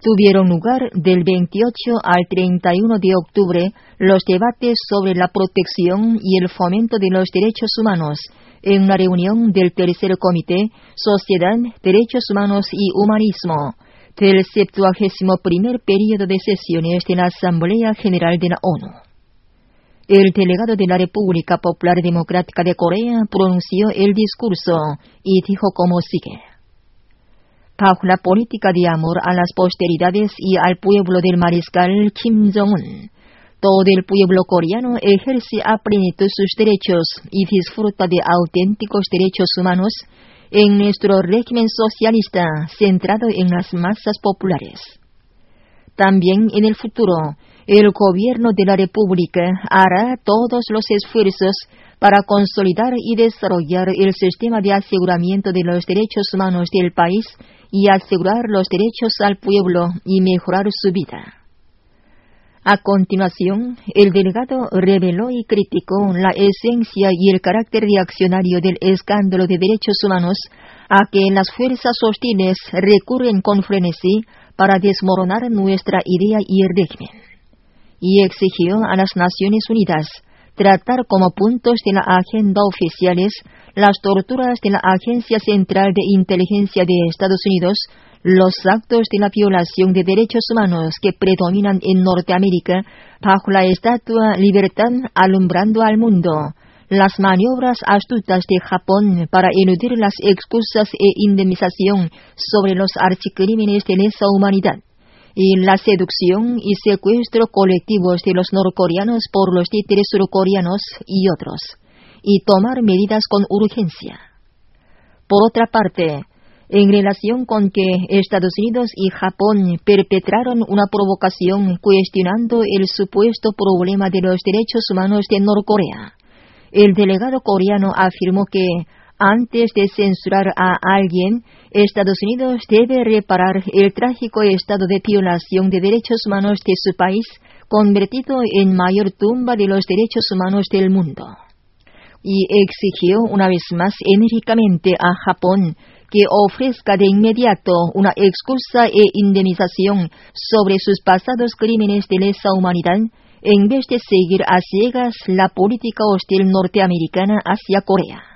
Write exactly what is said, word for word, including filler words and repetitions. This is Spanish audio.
Tuvieron lugar del veintiocho al treinta y uno de octubre los debates sobre la protección y el fomento de los derechos humanos en una reunión del Tercer Comité Sociedad, Derechos Humanos y Humanismo del septuagésimo primer período de sesiones de la Asamblea General de la ONU. El delegado de la República Popular Democrática de Corea pronunció el discurso y dijo como sigue: bajo la política de amor a las posteridades y al pueblo del mariscal Kim Jong-un, todo el pueblo coreano ejerce a plenitud sus derechos y disfruta de auténticos derechos humanos en nuestro régimen socialista centrado en las masas populares. También en el futuro, el gobierno de la República hará todos los esfuerzos para consolidar y desarrollar el sistema de aseguramiento de los derechos humanos del país y asegurar los derechos al pueblo y mejorar su vida. A continuación, el delegado reveló y criticó la esencia y el carácter reaccionario del escándalo de derechos humanos a que las fuerzas hostiles recurren con frenesí para desmoronar nuestra idea y el régimen, y exigió a las Naciones Unidas tratar como puntos de la agenda oficiales las torturas de la Agencia Central de Inteligencia de Estados Unidos, los actos de la violación de derechos humanos que predominan en Norteamérica bajo la estatua Libertad alumbrando al mundo, las maniobras astutas de Japón para eludir las excusas e indemnización sobre los archicrímenes de lesa humanidad, y la seducción y secuestro colectivos de los norcoreanos por los títeres surcoreanos y otros, y tomar medidas con urgencia. Por otra parte, en relación con que Estados Unidos y Japón perpetraron una provocación cuestionando el supuesto problema de los derechos humanos de Norcorea, el delegado coreano afirmó que antes de censurar a alguien, Estados Unidos debe reparar el trágico estado de violación de derechos humanos de su país, convertido en mayor tumba de los derechos humanos del mundo. Y exigió una vez más enérgicamente a Japón que ofrezca de inmediato una excusa e indemnización sobre sus pasados crímenes de lesa humanidad, en vez de seguir a ciegas la política hostil norteamericana hacia Corea.